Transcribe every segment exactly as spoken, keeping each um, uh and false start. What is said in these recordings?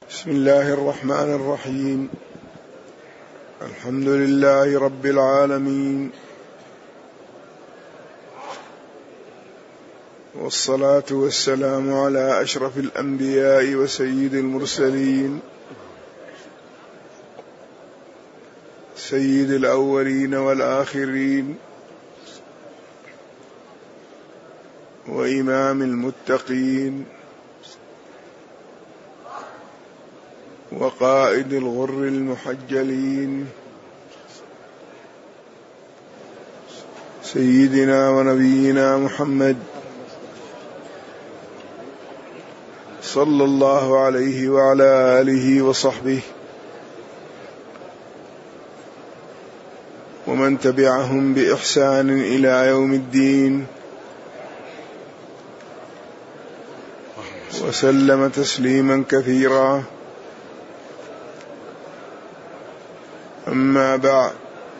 بسم الله الرحمن الرحيم. الحمد لله رب العالمين، والصلاة والسلام على أشرف الأنبياء وسيد المرسلين، سيد الأولين والآخرين، وإمام المتقين، وقائد الغر المحجلين، سيدنا ونبينا محمد صلى الله عليه وعلى آله وصحبه ومن تبعهم بإحسان إلى يوم الدين، وسلم تسليما كثيرا. أما بعد،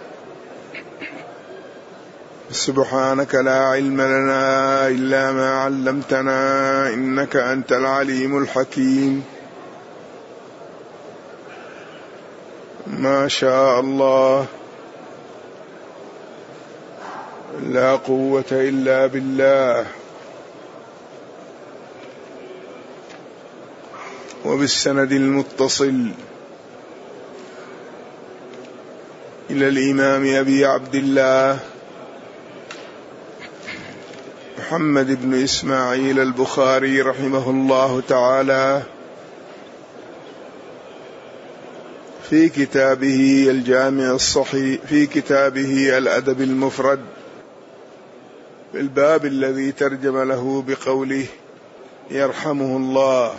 سبحانك لا علم لنا إلا ما علمتنا إنك أنت العليم الحكيم. ما شاء الله، لا قوة إلا بالله. وبالسند المتصل إلى الإمام أبي عبد الله محمد بن إسماعيل البخاري رحمه الله تعالى في كتابه الجامع الصحيح، في كتابه الأدب المفرد، في الباب الذي ترجم له بقوله يرحمه الله.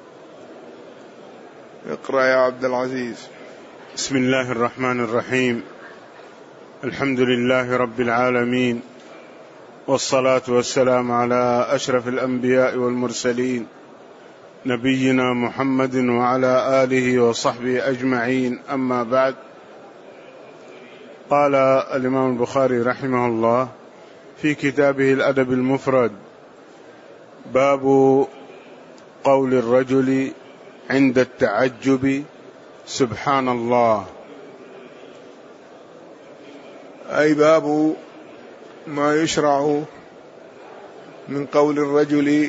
اقرأ يا عبد العزيز. بسم الله الرحمن الرحيم. الحمد لله رب العالمين، والصلاة والسلام على أشرف الأنبياء والمرسلين، نبينا محمد وعلى آله وصحبه أجمعين. أما بعد، قال الإمام البخاري رحمه الله في كتابه الأدب المفرد: باب قول الرجل عند التعجب سبحان الله. أي باب ما يشرع من قول الرجل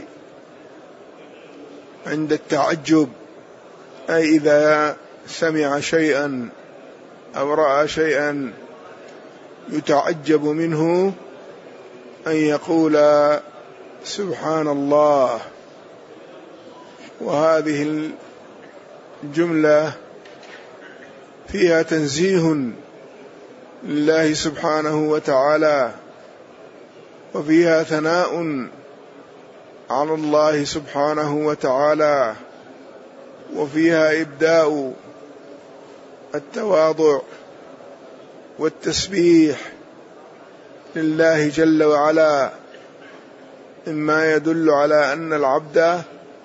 عند التعجب، أي إذا سمع شيئا أو رأى شيئا يتعجب منه أن يقول سبحان الله. وهذه الجملة فيها تنزيه لله سبحانه وتعالى، وفيها ثناء على الله سبحانه وتعالى، وفيها إبداء التواضع والتسبيح لله جل وعلا، مما يدل على أن العبد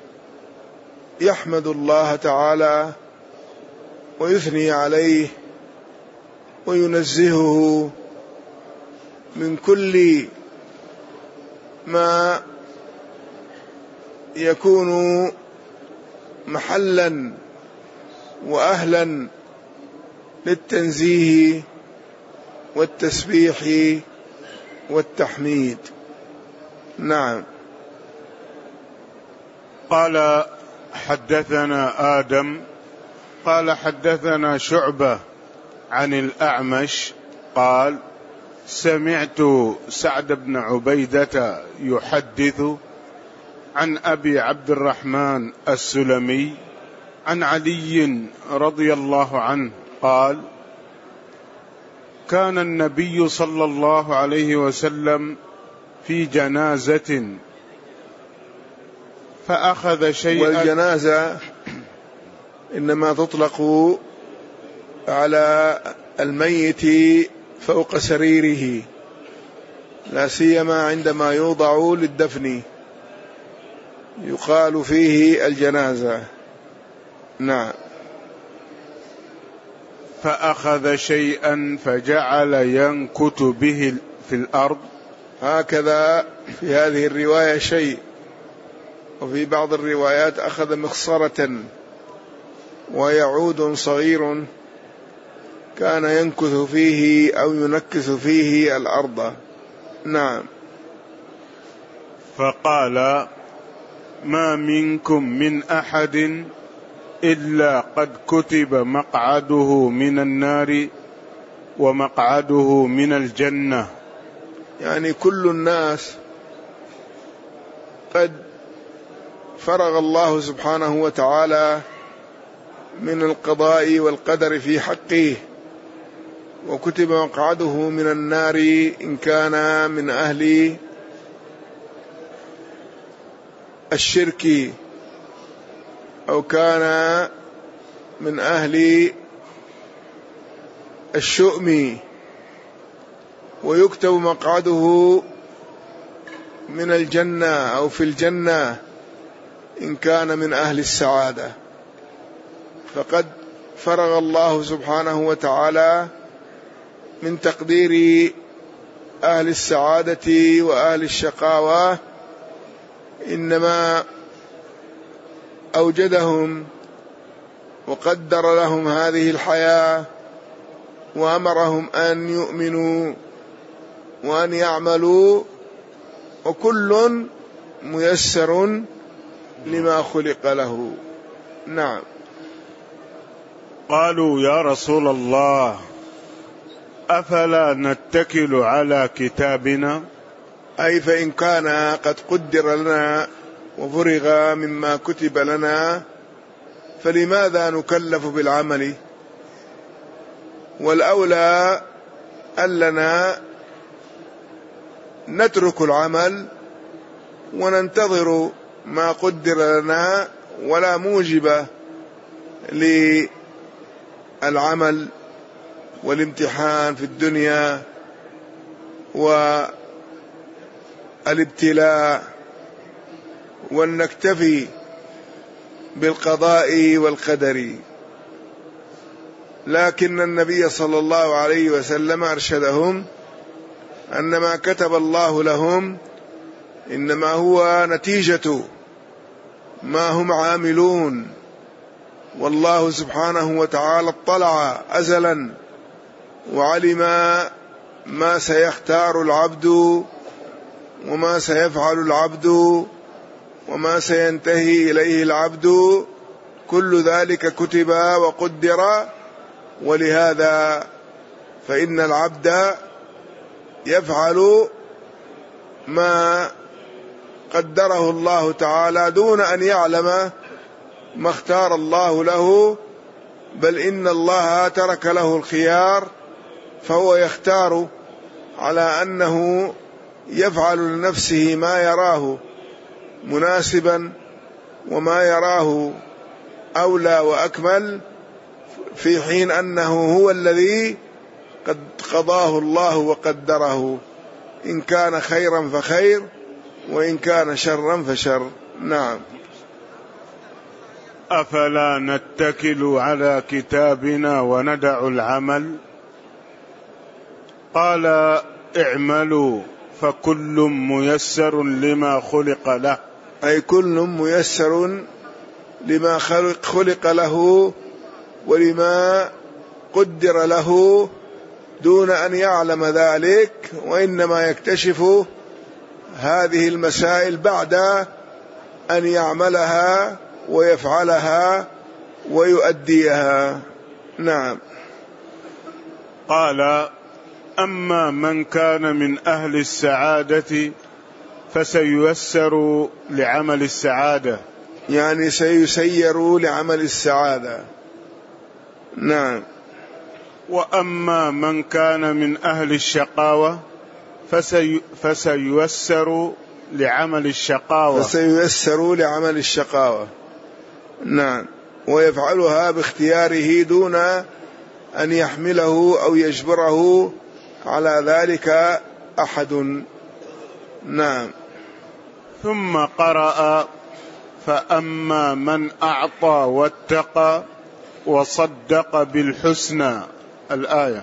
يحمد الله تعالى ويثني عليه وينزهه من كل ما يكون محلا وأهلا للتنزيه والتسبيح والتحميد. نعم. قال: حدثنا آدم قال حدثنا شعبة عن الأعمش قال: سمعت سعد بن عبيدة يحدث عن أبي عبد الرحمن السلمي عن علي رضي الله عنه قال: كان النبي صلى الله عليه وسلم في جنازة فأخذ شيئا. والجنازة إنما تطلق على الميت فوق سريره، لا سيما عندما يوضع للدفن يقال فيه الجنازة. نعم. فأخذ شيئا فجعل ينكت به في الأرض. هكذا في هذه الرواية شيء، وفي بعض الروايات أخذ مخصرة ويعود صغير كان ينكث فيه أو ينكث فيه الأرض. نعم. فقال: ما منكم من أحد إلا قد كتب مقعده من النار ومقعده من الجنة. يعني كل الناس قد فرغ الله سبحانه وتعالى من القضاء والقدر في حقه، وكتب مقعده من النار إن كان من أهل الشرك أو كان من أهل الشؤم، ويكتب مقعده من الجنة أو في الجنة إن كان من أهل السعادة. فقد فرغ الله سبحانه وتعالى من تقدير أهل السعادة وأهل الشقاوة، إنما أوجدهم وقدر لهم هذه الحياة وأمرهم أن يؤمنوا وأن يعملوا، وكل ميسر لما خلق له. نعم. قالوا: يا رسول الله، أفلا نتكل على كتابنا؟ أي فإن كان قد قدر لنا وفرغ مما كتب لنا فلماذا نكلف بالعمل؟ والأولى أننا نترك العمل وننتظر ما قدر لنا، ولا موجب للعمل والامتحان في الدنيا والابتلاء، ولنكتفي بالقضاء والقدر. لكن النبي صلى الله عليه وسلم أرشدهم أن ما كتب الله لهم إنما هو نتيجة ما هم عاملون، والله سبحانه وتعالى اطلع أزلا وعلم ما سيختار العبد وما سيفعل العبد وما سينتهي إليه العبد، كل ذلك كتب وقدر. ولهذا فإن العبد يفعل ما قدره الله تعالى دون أن يعلم ما اختار الله له، بل إن الله ترك له الخيار، فهو يختار على أنه يفعل لنفسه ما يراه مناسبا وما يراه أولى وأكمل، في حين أنه هو الذي قد قضاه الله وقدره، إن كان خيرا فخير وإن كان شرا فشر. نعم. أفلا نتكل على كتابنا وندع العمل؟ قال: اعملوا فكل ميسر لما خلق له. أي كل ميسر لما خلق, خلق له ولما قدر له دون أن يعلم ذلك، وإنما يكتشف هذه المسائل بعد أن يعملها ويفعلها ويؤديها. نعم. قال: أما من كان من أهل السعادة فسييسر لعمل السعادة. يعني سيسير لعمل السعادة. نعم. وأما من كان من أهل الشقاوة فسي فسييسر لعمل الشقاوة. فسييسر لعمل الشقاوة. نعم. ويفعلها باختياره دون أن يحمله أو يجبره على ذلك أحد. نعم. ثم قرأ: فأما من أعطى واتقى وصدق بالحسنى، الآية.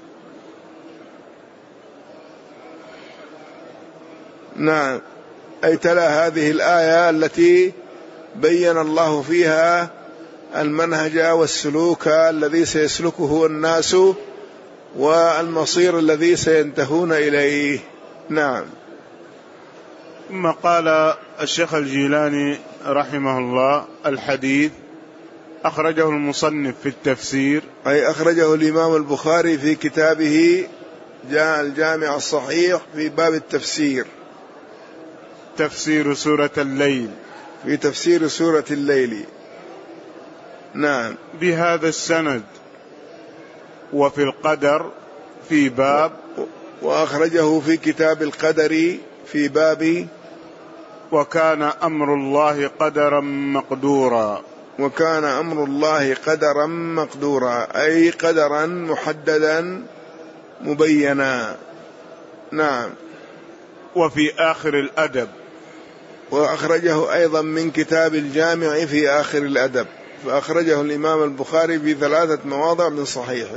نعم. أي تلا هذه الآية التي بين الله فيها المنهج والسلوك الذي سيسلكه الناس والمصير الذي سينتهون إليه. نعم. ثم قال الشيخ الجيلاني رحمه الله: الحديث أخرجه المصنف في التفسير، أي أخرجه الإمام البخاري في كتابه جاء الجامع الصحيح في باب التفسير، تفسير سورة الليل، في تفسير سورة الليل. نعم. بهذا السند. وفي القدر في باب، وأخرجه في كتاب القدر في باب وكان أمر الله قدرا مقدورا. وكان أمر الله قدرا مقدورا، أي قدرا محددا مبينا. نعم. وفي آخر الأدب، وأخرجه أيضا من كتاب الجامع في آخر الأدب، فأخرجه الإمام البخاري في ثلاثة مواضع من صحيحه.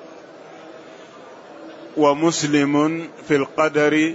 ومسلم في القدر،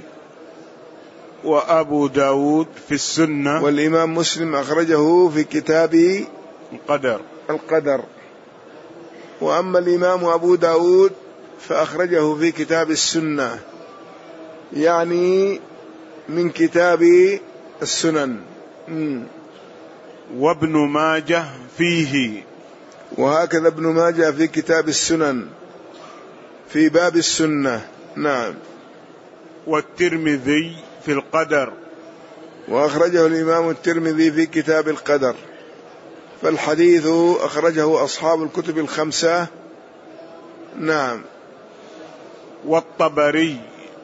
وأبو داود في السنة. والإمام مسلم أخرجه في كتاب القدر القدر وأما الإمام أبو داود فأخرجه في كتاب السنة، يعني من كتاب السنن. م. وابن ماجه فيه، وهكذا ابن ماجه في كتاب السنن في باب السنة. نعم. والترمذي في القدر، وأخرجه الإمام الترمذي في كتاب القدر. فالحديث أخرجه أصحاب الكتب الخمسة. نعم. والطبري.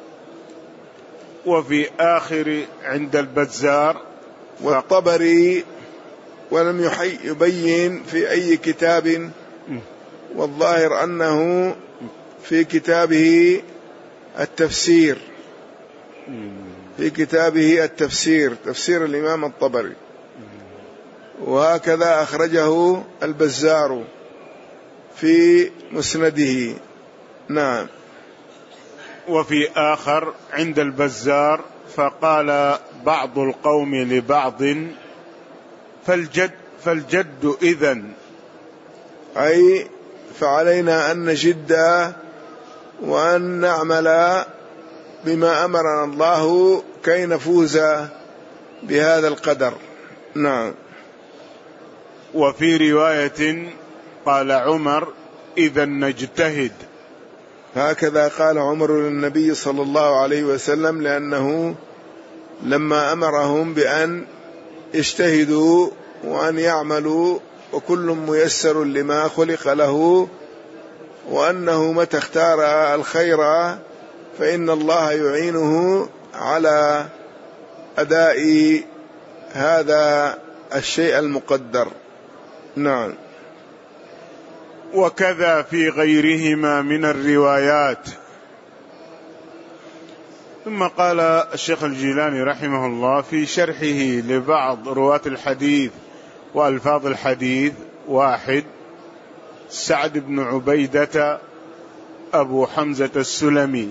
وفي آخر عند البزار. والطبري ولم يبين في أي كتاب، والظاهر أنه في كتابه التفسير، في كتابه التفسير تفسير الإمام الطبري. وهكذا أخرجه البزار في مسنده. نعم. وفي آخر عند البزار: فقال بعض القوم لبعض: فالجد فالجد إذن، أي فعلينا أن نجد وأن نعمل بما أمرنا الله كي نفوز بهذا القدر. نعم. وفي رواية قال عمر: إذن نجتهد. هكذا قال عمر للنبي صلى الله عليه وسلم، لأنه لما أمرهم بأن يجتهدوا وأن يعملوا وكل ميسر لما خلق له، وأنه متى اختار الخير فإن الله يعينه على أداء هذا الشيء المقدر. نعم. وكذا في غيرهما من الروايات. ثم قال الشيخ الجيلاني رحمه الله في شرحه لبعض رواة الحديث وألفاظ الحديث: واحد، سعد بن عبيدة أبو حمزة السلمي،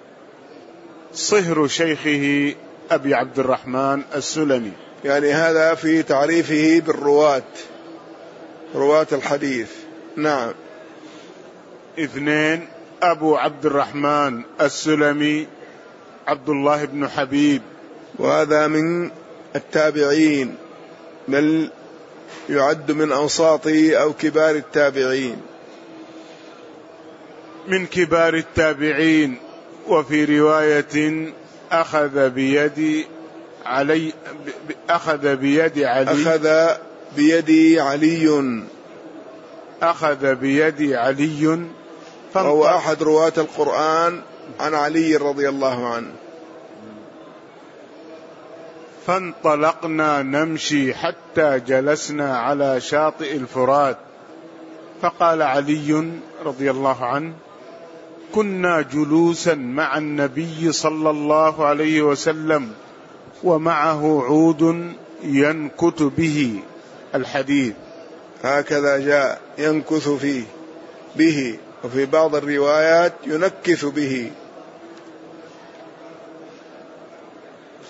صهر شيخه أبي عبد الرحمن السلمي. يعني هذا في تعريفه بالرواة، رواة الحديث. نعم. اثنين، أبو عبد الرحمن السلمي عبد الله بن حبيب، وهذا من التابعين، بل يعد من أوساط أو كبار التابعين، من كبار التابعين. وفي رواية أخذ بيد علي أخذ بيد علي أخذ بيد علي أخذ بيد علي وهو أحد رواة القرآن عن علي رضي الله عنه. فانطلقنا نمشي حتى جلسنا على شاطئ الفرات، فقال علي رضي الله عنه: كنا جلوسا مع النبي صلى الله عليه وسلم ومعه عود ينكت به الحديث. هكذا جاء، ينكث فيه به، وفي بعض الروايات ينكث به.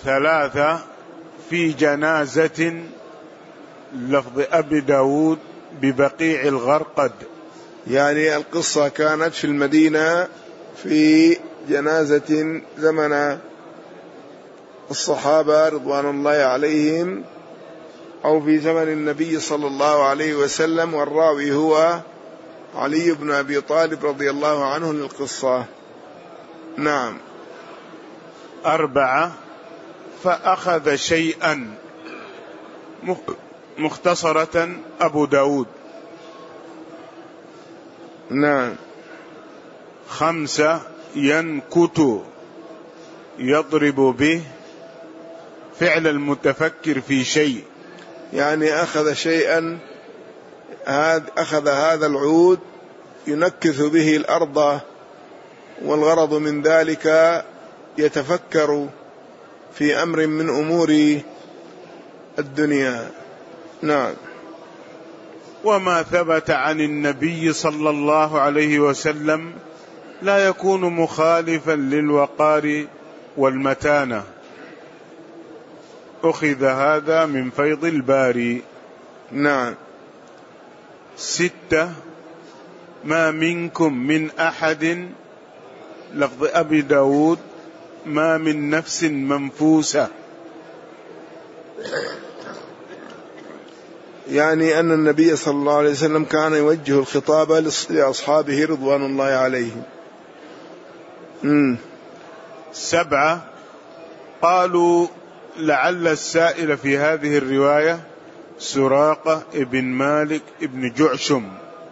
ثلاثة، في جنازة، لفظ أبي داود ببقيع الغرقد. يعني القصة كانت في المدينة في جنازة زمن الصحابة رضوان الله عليهم، أو في زمن النبي صلى الله عليه وسلم، والراوي هو علي بن أبي طالب رضي الله عنه للقصة. نعم. أربعة، فأخذ شيئا، مختصرة أبو داود. نعم. خمسة، ينكت، يضرب به، فعل المتفكر في شيء، يعني أخذ شيئا، أخذ هذا العود ينكث به الأرض، والغرض من ذلك يتفكر في أمر من أمور الدنيا. نعم. وما ثبت عن النبي صلى الله عليه وسلم لا يكون مخالفا للوقار والمتانة. أخذ هذا من فيض الباري. نعم. ستة، ما منكم من أحد، لفظ أبي داود، ما من نفس منفوسة، يعني أن النبي صلى الله عليه وسلم كان يوجه الخطاب لأصحابه رضوان الله عليهم. مم. سبعة، قالوا لعل السائل في هذه الرواية سراقة ابن مالك ابن جعشم،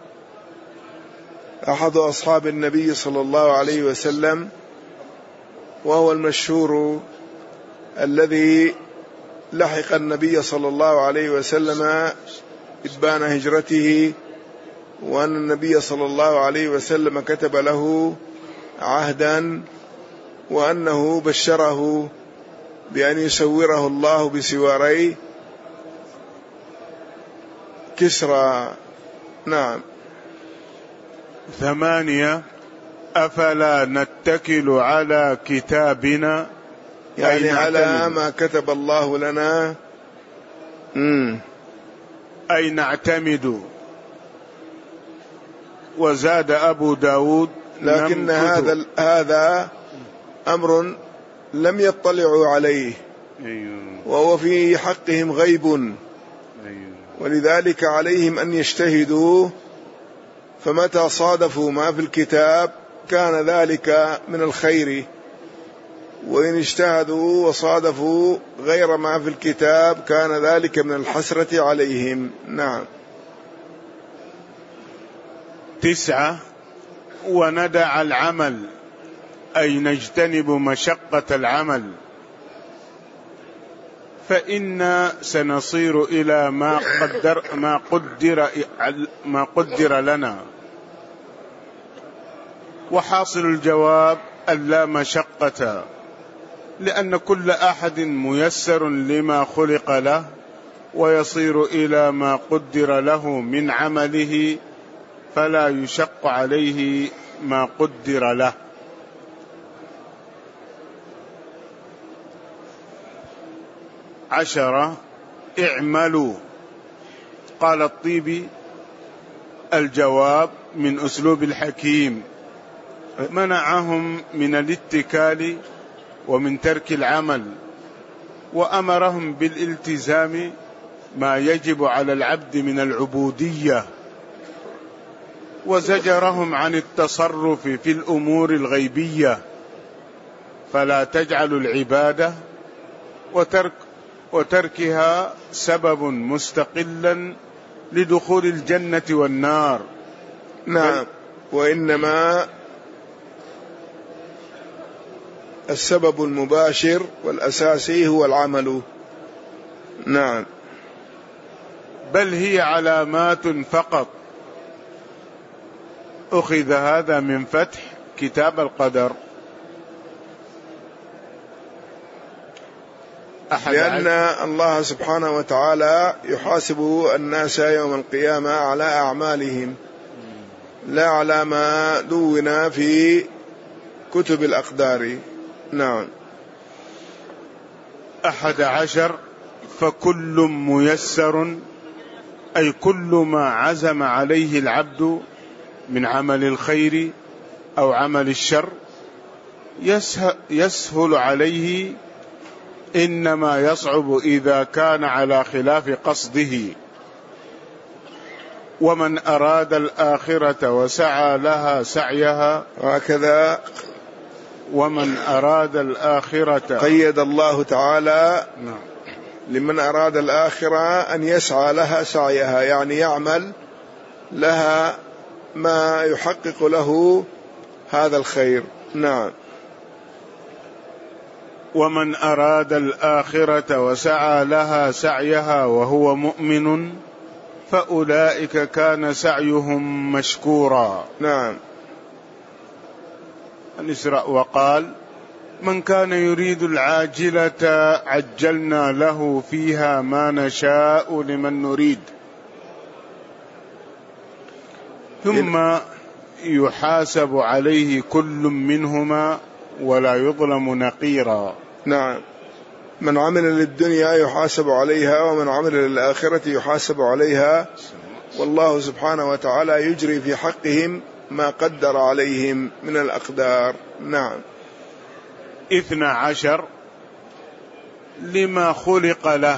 أحد أصحاب النبي صلى الله عليه وسلم، وهو المشهور الذي لحق النبي صلى الله عليه وسلم إبان هجرته، وأن النبي صلى الله عليه وسلم كتب له عهدا، وأنه بشره بأن يسوره الله بسواري كسرى. نعم. ثمانية، أفلا نتكل على كتابنا، يعني على ما كتب الله لنا، مم. أي نعتمد. وزاد أبو داود، لكن هذا هذا أمر لم يطلعوا عليه، وهو في حقهم غيب، ولذلك عليهم أن يجتهدوا، فمتى صادفوا ما في الكتاب كان ذلك من الخير، وإن اجتهدوا وصادفوا غير ما في الكتاب كان ذلك من الحسرة عليهم. نعم. تسعة، وندع العمل، أي نجتنب مشقة العمل، فإنا سنصير إلى ما قدر ما قدر ما قدر لنا. وحاصل الجواب ألا مشقة، لأن كل أحد ميسر لما خلق له، ويصير إلى ما قدر له من عمله، فلا يشق عليه ما قدر له. عشرة، اعملوا. قال الطيبي: الجواب من أسلوب الحكيم، منعهم من الاتكال ومن ترك العمل، وأمرهم بالالتزام ما يجب على العبد من العبودية، وزجرهم عن التصرف في الأمور الغيبية، فلا تجعلوا العبادة وترك وتركها سبب مستقلا لدخول الجنة والنار. نعم. وإنما السبب المباشر والأساسي هو العمل. نعم. بل هي علامات فقط. أخذ هذا من فتح كتاب القدر. لأن الله سبحانه وتعالى يحاسب الناس يوم القيامة على أعمالهم، لا على ما دون في كتب الأقدار. نعم. أحد عشر، فكل ميسر أي كل ما عزم عليه العبد من عمل الخير أو عمل الشر يسهل عليه، إنما يصعب إذا كان على خلاف قصده. ومن أراد الآخرة وسعى لها سعيها، وهكذا ومن أراد الآخرة قيد الله تعالى نعم. لمن أراد الآخرة أن يسعى لها سعيها، يعني يعمل لها ما يحقق له هذا الخير. نعم. ومن أراد الآخرة وسعى لها سعيها وهو مؤمن فأولئك كان سعيهم مشكورا. نعم. الإسراء. وقال: من كان يريد العاجلة عجلنا له فيها ما نشاء لمن نريد ثم يحاسب عليه كل منهما ولا يظلم نقيرا. نعم. من عمل للدنيا يحاسب عليها، ومن عمل للآخرة يحاسب عليها، والله سبحانه وتعالى يجري في حقهم ما قدر عليهم من الأقدار. نعم. اثنى عشر لما خلق له،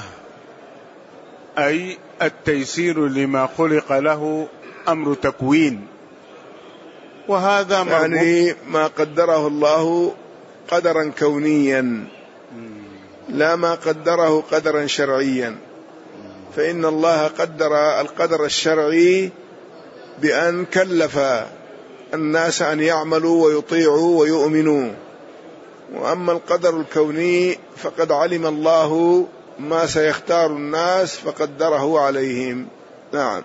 أي التيسير لما خلق له أمر تكوين، وهذا يعني ما قدره الله قدرا كونيا لا ما قدره قدرا شرعيا، فإن الله قدر القدر الشرعي بأن كلف الناس أن يعملوا ويطيعوا ويؤمنوا، وأما القدر الكوني فقد علم الله ما سيختار الناس فقدره عليهم. نعم.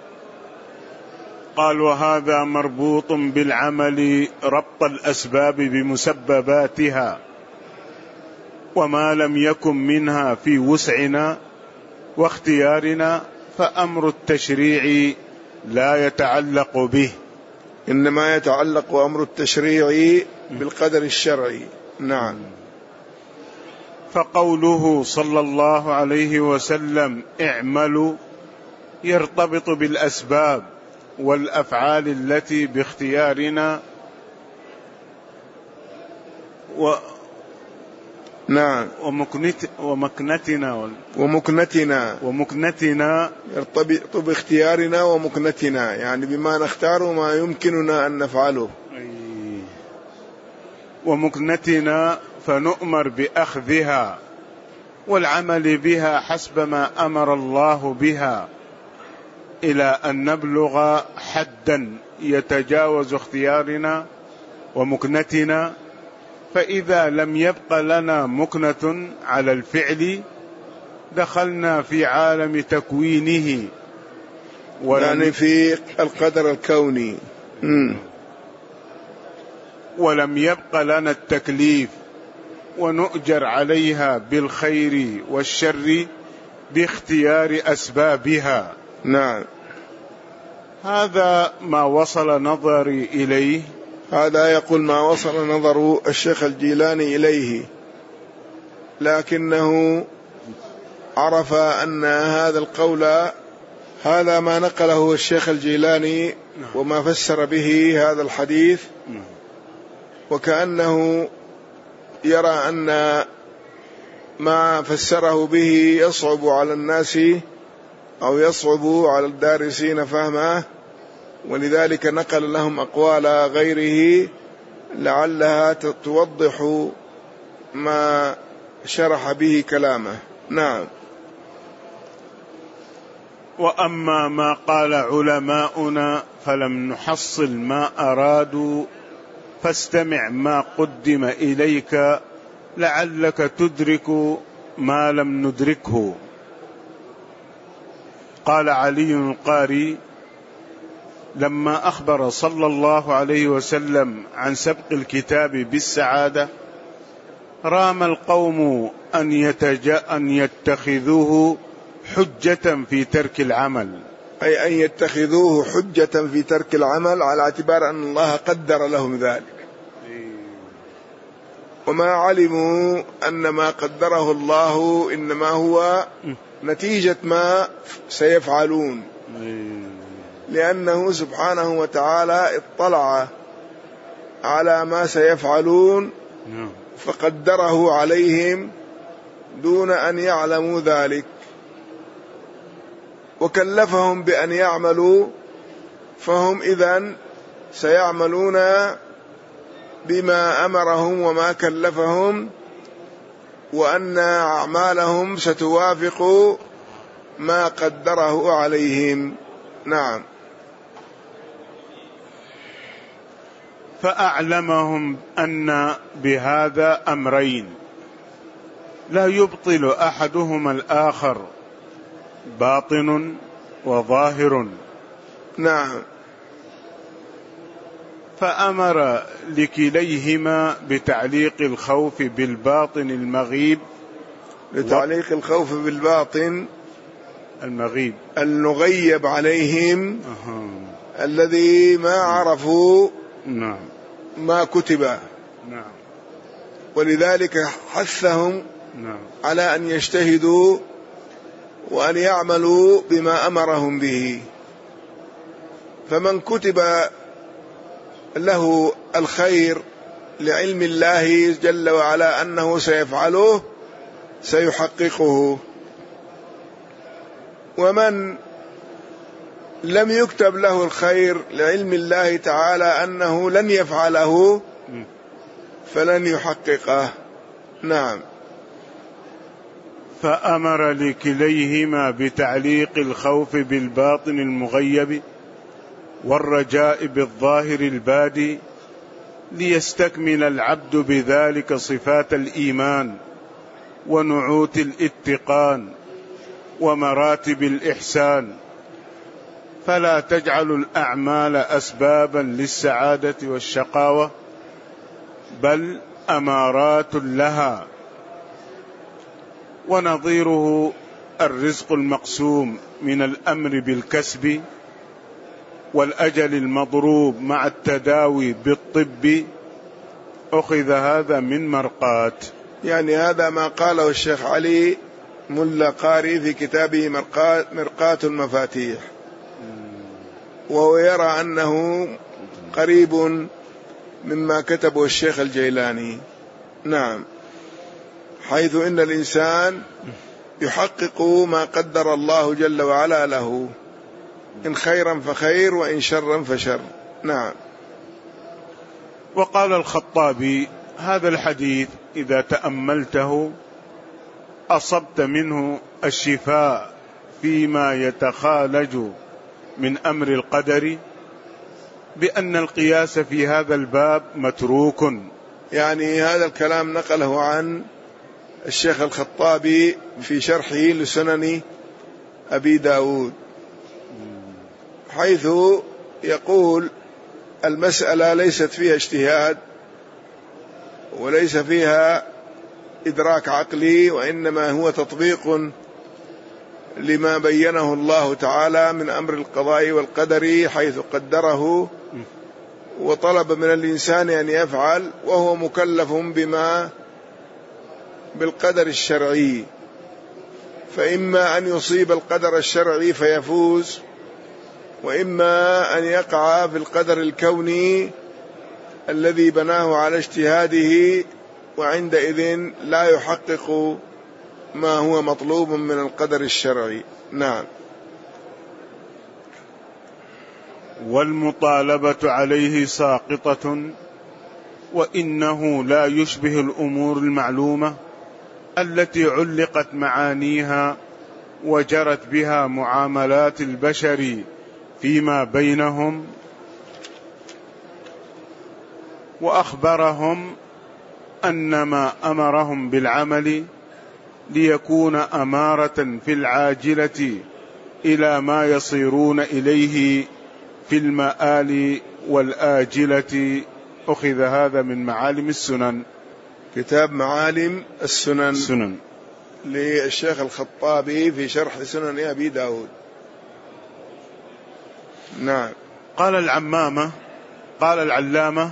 قال: وهذا مربوط بالعمل ربط الأسباب بمسبباتها، وما لم يكن منها في وسعنا واختيارنا فأمر التشريع لا يتعلق به، إنما يتعلق أمر التشريع بالقدر الشرعي. نعم. فقوله صلى الله عليه وسلم اعملوا يرتبط بالأسباب والأفعال التي باختيارنا و نعم ومكنت ومكنتنا ومكنتنا ومكنتنا يرتبط باختيارنا ومكنتنا، يعني بما نختار ما يمكننا أن نفعله. ومكنتنا فنؤمر بأخذها والعمل بها حسب ما أمر الله بها إلى أن نبلغ حدا يتجاوز اختيارنا ومكنتنا، فإذا لم يبق لنا مكنة على الفعل دخلنا في عالم تكوينه، يعني في القدر الكوني. م. ولم يبق لنا التكليف ونؤجر عليها بالخير والشر باختيار أسبابها. نعم. هذا ما وصل نظري إليه، هذا يقول ما وصل نظر الشيخ الجيلاني إليه، لكنه عرف أن هذا القول هذا ما نقله الشيخ الجيلاني وما فسر به هذا الحديث، وكأنه يرى أن ما فسره به يصعب على الناس أو يصعب على الدارسين فهمه، ولذلك نقل لهم أقوال غيره لعلها توضح ما شرح به كلامه. نعم. وأما ما قال علماؤنا فلم نحصل ما أرادوا، فاستمع ما قدم إليك لعلك تدرك ما لم ندركه. قال علي القاري لما أخبر صلى الله عليه وسلم عن سبق الكتاب بالسعادة رام القوم أن, يتج... أن يتخذوه حجة في ترك العمل، أي أن يتخذوه حجة في ترك العمل على اعتبار أن الله قدر لهم ذلك، وما علموا أن ما قدره الله إنما هو نتيجة ما سيفعلون، لأنه سبحانه وتعالى اطلع على ما سيفعلون فقدره عليهم دون أن يعلموا ذلك، وكلفهم بأن يعملوا، فهم إذن سيعملون بما أمرهم وما كلفهم، وأن أعمالهم ستوافق ما قدره عليهم. نعم. فأعلمهم أن بهذا أمرين لا يبطل أحدهما الآخر، باطن وظاهر. نعم. فأمر لكليهما بتعليق الخوف بالباطن المغيب، لتعليق الخوف بالباطن المغيب المغيب عليهم، أه. الذي ما عرفوا نعم. ما كتب. نعم. ولذلك حثهم نعم. على أن يجتهدوا وأن يعملوا بما أمرهم به. فمن كتب له الخير لعلم الله جل وعلا أنه سيفعله سيحققه، ومن لم يكتب له الخير لعلم الله تعالى أنه لن يفعله فلن يحققه. نعم. فأمر لكليهما بتعليق الخوف بالباطن المغيب والرجاء بالظاهر البادي، ليستكمل العبد بذلك صفات الإيمان ونعوت الاتقان ومراتب الإحسان، فلا تجعل الأعمال أسبابا للسعادة والشقاوة، بل أمارات لها. ونظيره الرزق المقسوم من الأمر بالكسب والأجل المضروب مع التداوي بالطب، أخذ هذا من مرقاة. يعني هذا ما قاله الشيخ علي ملا قاري في كتابه مرقاة المفاتيح، وهو يرى أنه قريب مما كتبه الشيخ الجيلاني. نعم. حيث إن الإنسان يحقق ما قدر الله جل وعلا له، إن خيرا فخير وإن شرا فشر. نعم. وقال الخطابي: هذا الحديث إذا تأملته أصبت منه الشفاء فيما يتخالج من أمر القدر، بأن القياس في هذا الباب متروك. يعني هذا الكلام نقله عن الشيخ الخطابي في شرحه لسنن أبي داود، حيث يقول المسألة ليست فيها اجتهاد وليس فيها إدراك عقلي، وإنما هو تطبيق لما بينه الله تعالى من أمر القضاء والقدر، حيث قدره وطلب من الإنسان أن يفعل، وهو مكلف بما بالقدر الشرعي، فإما أن يصيب القدر الشرعي فيفوز، وإما أن يقع في القدر الكوني الذي بناه على اجتهاده، وعندئذ لا يحقق ما هو مطلوب من القدر الشرعي. نعم. والمطالبة عليه ساقطة، وإنه لا يشبه الأمور المعلومة التي علقت معانيها وجرت بها معاملات البشر فيما بينهم، وأخبرهم أن ما أمرهم بالعمل ليكون أمارة في العاجلة إلى ما يصيرون إليه في المآل والآجلة. أخذ هذا من معالم السنن، كتاب معالم السنن سنن للشيخ الخطابي في شرح سنن أبي داود. نعم. قال العمامة قال العلامة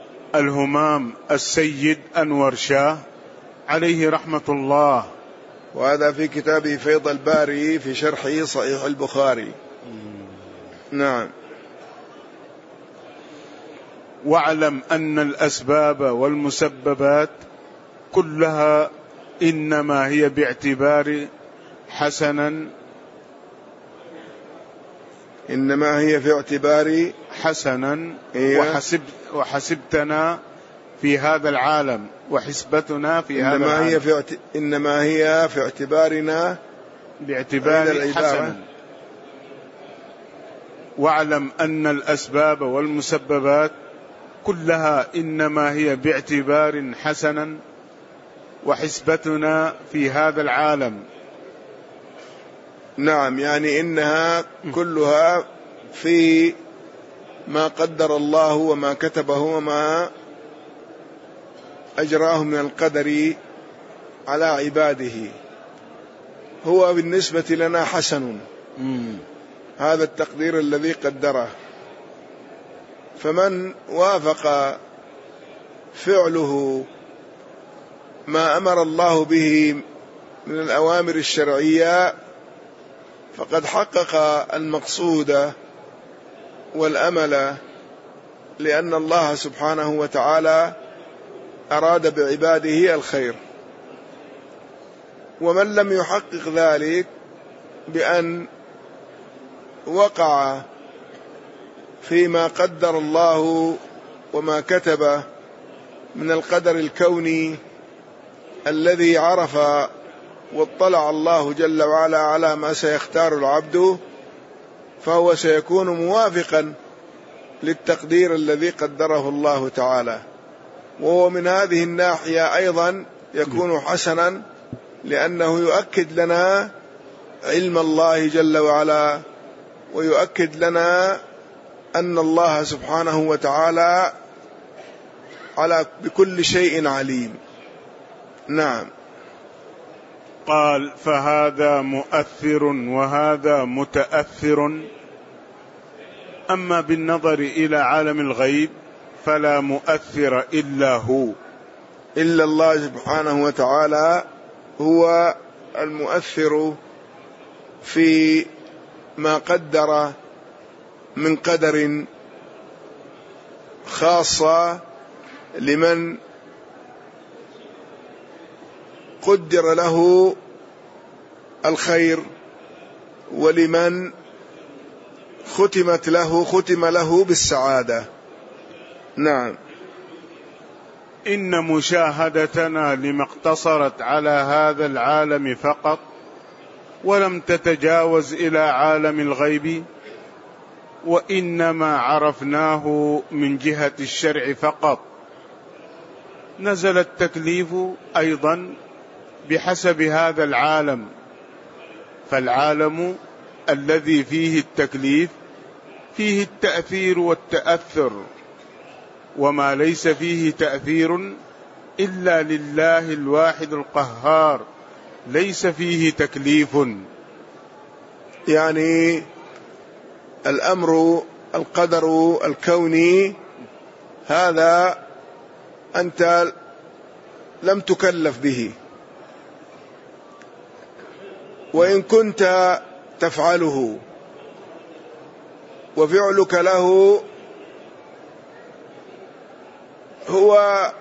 الهمام السيد أنور شاه عليه رحمة الله: وهذا في كتابه فيض الباري في شرحه صحيح البخاري. نعم. واعلم أن الأسباب والمسببات كلها إنما هي باعتبار حسنا إنما هي في اعتبار حسنا إيه؟ وحسب وحسبتنا في هذا العالم وحسبتنا في هذا إنما العالم هي في اعت... إنما هي في اعتبارنا باعتبار حسنا. واعلم أن الأسباب والمسببات كلها إنما هي باعتبار حسنا وحسبتنا في هذا العالم. نعم، يعني إنها كلها في ما قدر الله وما كتبه وما أجراه من القدر على عباده، هو بالنسبة لنا حسن. مم. هذا التقدير الذي قدره، فمن وافق فعله ما أمر الله به من الأوامر الشرعية فقد حقق المقصود والأمل، لأن الله سبحانه وتعالى أراد بعباده الخير. ومن لم يحقق ذلك بأن وقع فيما قدر الله وما كتب من القدر الكوني الذي عرف واطلع الله جل وعلا على ما سيختار العبد، فهو سيكون موافقا للتقدير الذي قدره الله تعالى، وهو من هذه الناحية أيضا يكون حسنا، لأنه يؤكد لنا علم الله جل وعلا، ويؤكد لنا أن الله سبحانه وتعالى على بكل شيء عليم. نعم. قال: فهذا مؤثر وهذا متأثر. أما بالنظر إلى عالم الغيب فلا مؤثر إلا هو، إلا الله سبحانه وتعالى هو المؤثر في ما قدر من قدر خاصة لمن قدر له الخير، ولمن ختمت له ختم له بالسعادة. نعم. إن مشاهدتنا لما اقتصرت على هذا العالم فقط ولم تتجاوز إلى عالم الغيب، وإنما عرفناه من جهة الشرع فقط. نزل التكليف أيضا بحسب هذا العالم، فالعالم الذي فيه التكليف فيه التأثير والتأثر، وما ليس فيه تأثير إلا لله الواحد القهار، ليس فيه تكليف. يعني الأمر القدر الكوني هذا أنت لم تكلف به، وإن كنت تفعله، وفعلك له هو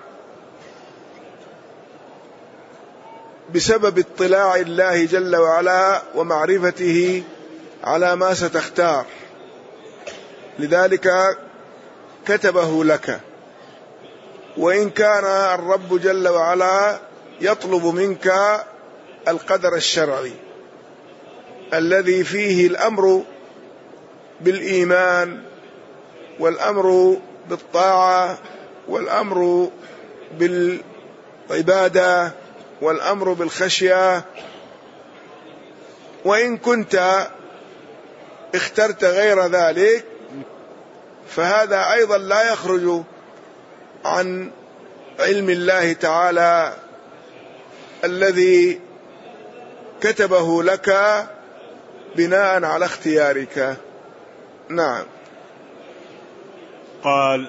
بسبب اطلاع الله جل وعلا ومعرفته على ما ستختار، لذلك كتبه لك. وإن كان الرب جل وعلا يطلب منك القدر الشرعي الذي فيه الأمر بالإيمان، والأمر بالطاعة، والأمر بالعبادة، والأمر بالخشية، وإن كنت اخترت غير ذلك فهذا أيضا لا يخرج عن علم الله تعالى الذي كتبه لك بناء على اختيارك. نعم. قال: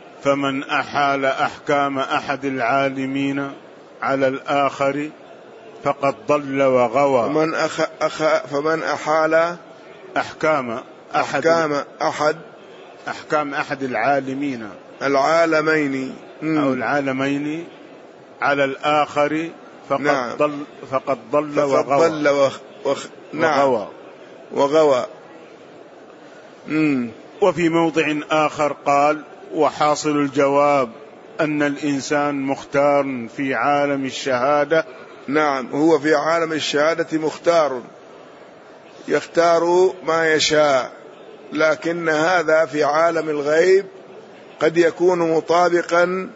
فمن أحال أحكام أحد العالمين على الآخر فقد ضل وغوى. ومن أخ أخ فمن أحال أحكام أحد أحكام أحد أحكام أحد العالمين العالمين أو العالمين على الآخر فقد نعم. ضل فقد ضل فقد وغوى, ضل وخ... وخ... نعم. وغوى. وغوى. مم. وفي موضع آخر قال: وحاصل الجواب أن الإنسان مختار في عالم الشهادة. نعم، هو في عالم الشهادة مختار، يختار ما يشاء، لكن هذا في عالم الغيب قد يكون مطابقا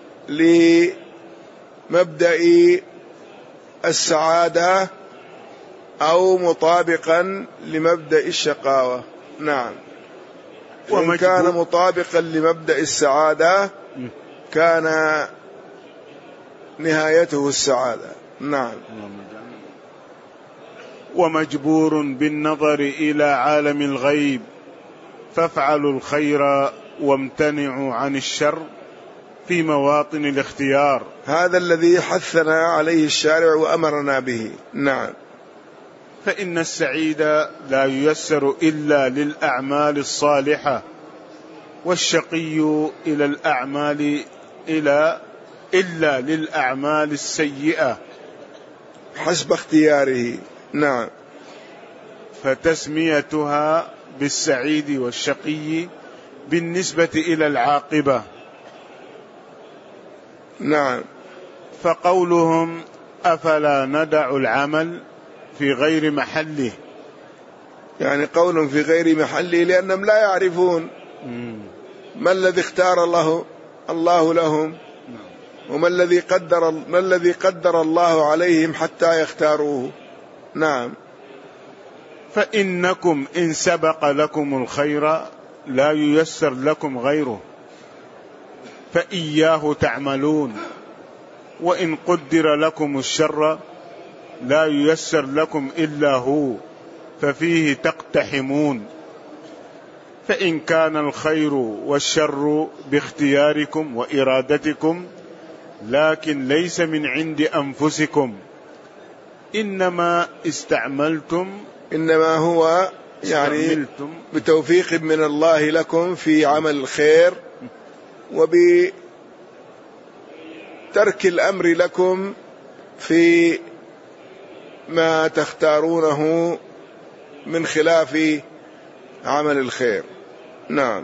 لمبدأ السعادة أو مطابقا لمبدأ الشقاوة. نعم، وإن كان مطابقا لمبدأ السعادة كان نهايته السعادة. نعم. ومجبور بالنظر إلى عالم الغيب فافعلوا الخير وامتنعوا عن الشر في مواطن الاختيار. هذا الذي حثنا عليه الشارع وأمرنا به. نعم. فإن السعيد لا ييسر إلا للأعمال الصالحة، والشقي إلى الأعمال إلى إلا للأعمال السيئة حسب اختياره. نعم. فتسميتها بالسعيد والشقي بالنسبة إلى العاقبة. نعم. فقولهم أفلا ندع العمل في غير محله، يعني قول في غير محله لأنهم لا يعرفون ما الذي اختار الله الله لهم، وما الذي قدر ما الذي قدر الله عليهم حتى يختاروه. نعم. فإنكم إن سبق لكم الخير لا ييسر لكم غيره، فإياه تعملون، وإن قدر لكم الشر لا ييسر لكم إلا هو، ففيه تقتحمون. فإن كان الخير والشر باختياركم وإرادتكم لكن ليس من عند أنفسكم، إنما استعملتم إنما هو يعني بتوفيق من الله لكم في عمل الخير، وبترك الأمر لكم في ما تختارونه من خلاف عمل الخير. نعم.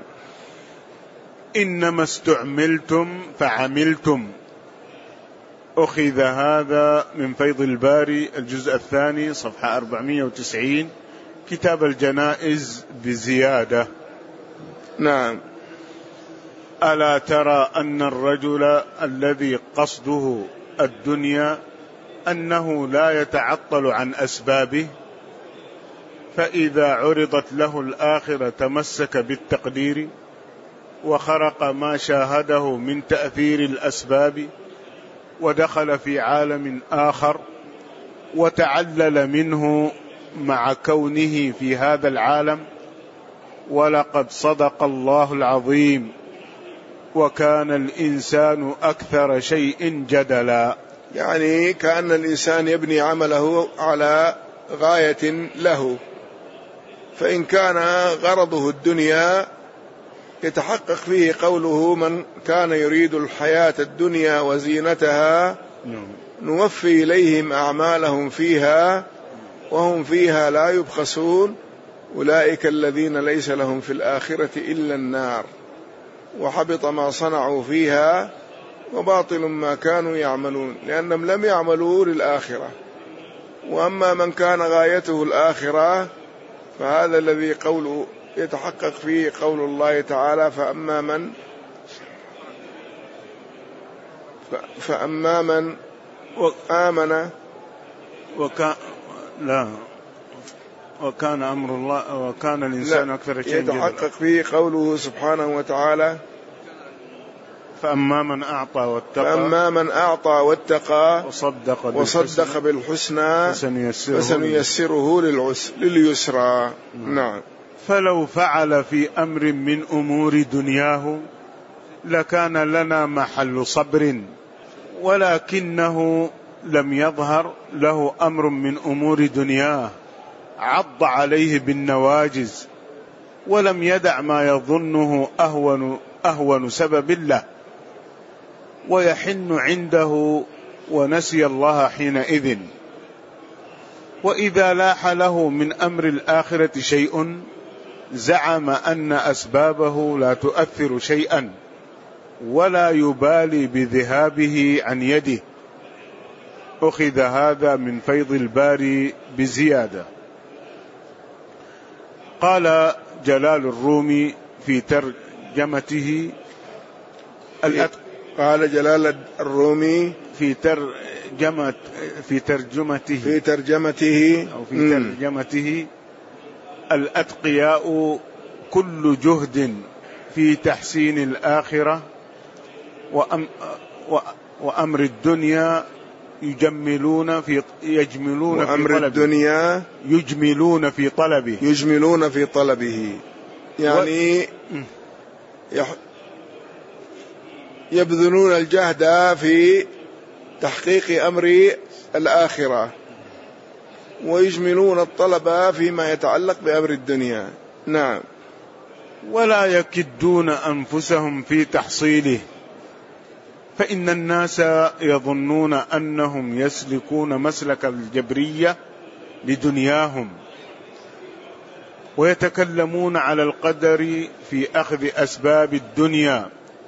إنما استعملتم فعملتم. أخذ هذا من فيض الباري الجزء الثاني صفحة أربعمائة وتسعين، كتاب الجنائز بزيادة. نعم. ألا ترى أن الرجل الذي قصده الدنيا أنه لا يتعطل عن أسبابه، فإذا عرضت له الآخرة تمسك بالتقدير وخرق ما شاهده من تأثير الأسباب، ودخل في عالم آخر وتعلل منه مع كونه في هذا العالم. ولقد صدق الله العظيم، وكان الإنسان أكثر شيء جدلا. يعني كأن الإنسان يبني عمله على غاية له، فإن كان غرضه الدنيا يتحقق فيه قوله: من كان يريد الحياة الدنيا وزينتها نوفي إليهم أعمالهم فيها وهم فيها لا يبخسون أولئك الذين ليس لهم في الآخرة إلا النار وحبط ما صنعوا فيها وباطل ما كانوا يعملون، لأنهم لم يعملوا للآخرة. وأما من كان غايته الآخرة فهذا الذي قوله يتحقق فيه قول الله تعالى: فأما من فأما من آمن وكان لا وكان أمر الله وكان الإنسان أكثر شيء يتحقق فيه قوله سبحانه وتعالى: فأما من أعطى واتقى فأما من أعطى واتقى وصدق بالحسنى, وصدق بالحسنى فسنيسره, فسنيسره لليسرى. نعم. فلو فعل في أمر من أمور دنياه لكان لنا محل صبر، ولكنه لم يظهر له أمر من أمور دنياه عض عليه بالنواجز ولم يدع ما يظنه أهون, أهون سبب له ويحن عنده ونسي الله حينئذ. وإذا لاح له من أمر الآخرة شيء زعم أن أسبابه لا تؤثر شيئا ولا يبالي بذهابه عن يده. أخذ هذا من فيض الباري بزيادة. قال جلال الرومي في ترجمته الأتق... قال جلال الرومي في ترجمة في ترجمته في ترجمته أو في ترجمته الأتقياء كل جهد في تحسين الآخرة وأم وأمر الدنيا يجملون في يجملون وأمر في طلبه الدنيا يجملون في طلبه يجملون في طلبه يعني و... يح... يبذلون الجهد في تحقيق أمر الآخرة ويجملون الطلب فيما يتعلق بأمر الدنيا. نعم. ولا يكدون أنفسهم في تحصيله فإن الناس يظنون أنهم يسلكون مسلك الجبرية لدنياهم ويتكلمون على القدر في أخذ أسباب الدنيا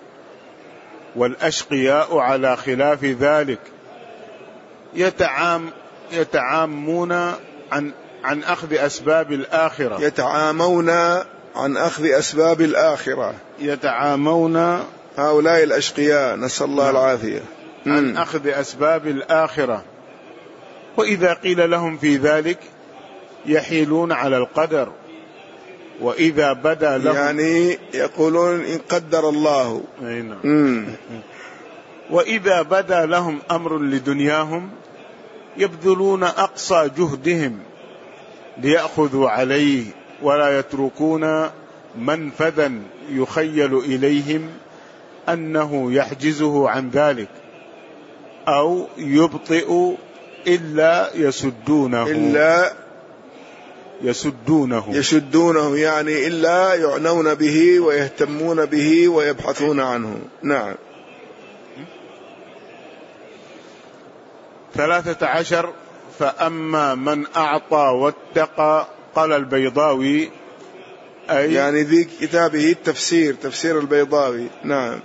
والأشقياء على خلاف ذلك يتعام يتعامون عن عن أخذ أسباب الآخرة يتعامون عن أخذ أسباب الآخرة يتعامون هؤلاء الأشقياء نسأل الله العافية عن أخذ أسباب الآخرة. وإذا قيل لهم في ذلك يحيلون على القدر وإذا بدا لهم يعني يقولون إن قدر الله. وإذا بدا لهم أمر لدنياهم يبذلون أقصى جهدهم ليأخذوا عليه ولا يتركون منفذا يخيل إليهم أنه يحجزه عن ذلك أو يبطئ إلا يسدونه إلا يسدونه يشدونه يعني إلا يعنون به ويهتمون به ويبحثون عنه. نعم. ثلاثة عشر. فأما من أعطى واتقى قال البيضاوي أي يعني في كتابه التفسير تفسير البيضاوي. نعم.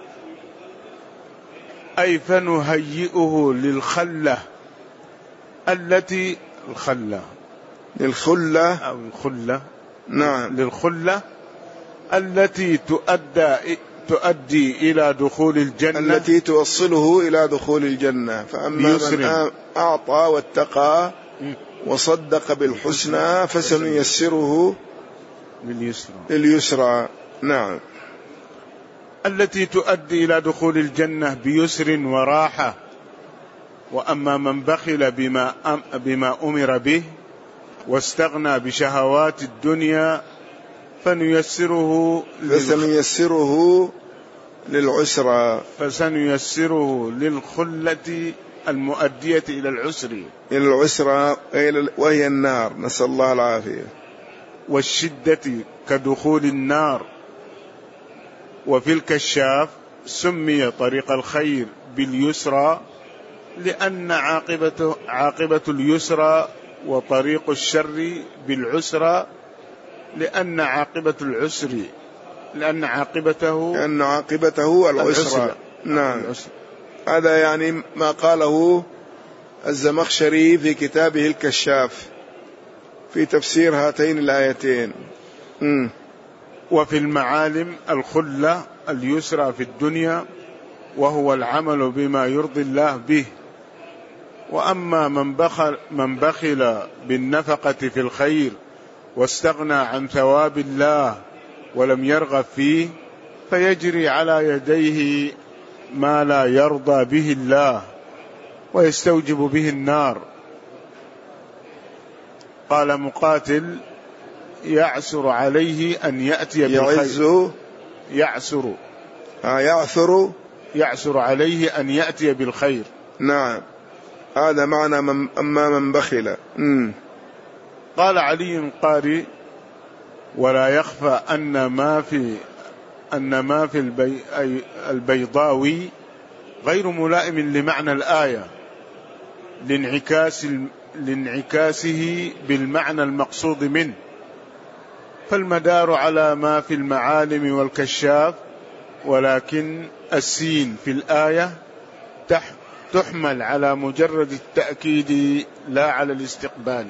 أي فنهيئه للخلة التي الخلة للخلة أو الخلة نعم للخلة التي تؤدى تؤدي إلى دخول الجنة التي توصله إلى دخول الجنة. فأما من أعطى واتقى وصدق بالحسنى فسنيسره لليسرى لليسرى. نعم. التي تؤدي إلى دخول الجنة بيسر وراحة. وأما من بخل بما بما أمر به واستغنى بشهوات الدنيا فنيسره فسنيسره للعسرى فسنيسره للخلة المؤدية إلى العسر إلى العسرى وهي النار نسأل الله العافية. والشدة كدخول النار. وفي الكشاف سمي طريق الخير باليسرى لأن عاقبة عاقبة اليسرى وطريق الشر بالعسرى لأن عاقبة العسر لأن عاقبته لأن عاقبته العسرى. نعم. هذا يعني ما قاله الزمخشري في كتابه الكشاف في تفسير هاتين الآيتين. م. وفي المعالم الخلة اليسرى في الدنيا وهو العمل بما يرضي الله به. وأما من بخل, من بخل بالنفقة في الخير واستغنى عن ثواب الله ولم يرغب فيه فيجري على يديه ما لا يرضى به الله ويستوجب به النار. قال مقاتل يعسر عليه أن يأتي بالخير يعسر آه يعثر يعسر عليه أن يأتي بالخير. نعم. هذا معنى من أما من بخل. مم. قال علي القاري: ولا يخفى أن ما في أن ما في البي البيضاوي غير ملائم لمعنى الآية لانعكاس لانعكاسه بالمعنى المقصود منه، فالمدار على ما في المعالم والكشاف، ولكن السين في الآية تحمل على مجرد التأكيد لا على الاستقبال.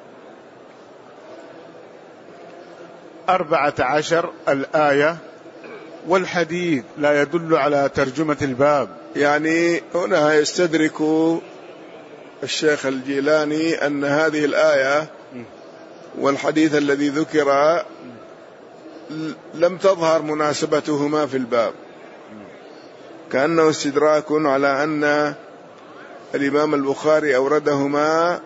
أربعة عشر الآية والحديث لا يدل على ترجمة الباب. يعني هنا يستدرك الشيخ الجيلاني أن هذه الآية والحديث الذي ذكر لم تظهر مناسبتهما في الباب، كأنه استدراك على أن الإمام البخاري أوردهما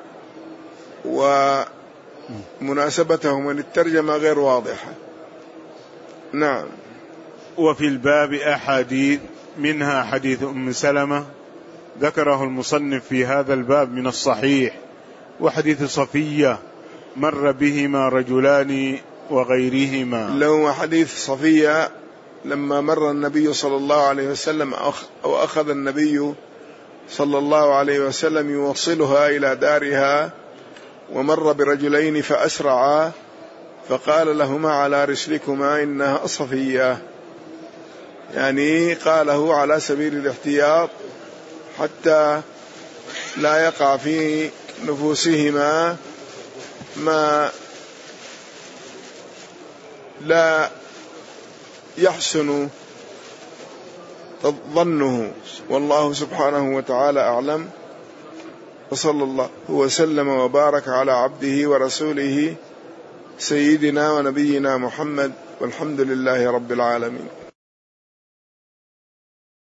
ومناسبتهما للترجمة غير واضحة. نعم. وفي الباب أحاديث، منها حديث أم سلمة ذكره المصنف في هذا الباب من الصحيح، وحديث صفية مر بهما رجلان وغيرهما. لو حديث صفية لما مر النبي صلى الله عليه وسلم أو أخذ النبي صلى الله عليه وسلم يوصلها إلى دارها ومر برجلين فأسرعا فقال لهما: على رسلكما إنها صفية، يعني قاله على سبيل الاحتياط حتى لا يقع في نفوسهما ما لا يحسن ظنه، والله سبحانه وتعالى أعلم. وصلى الله وسلم وبارك على عبده ورسوله سيدنا ونبينا محمد، والحمد لله رب العالمين.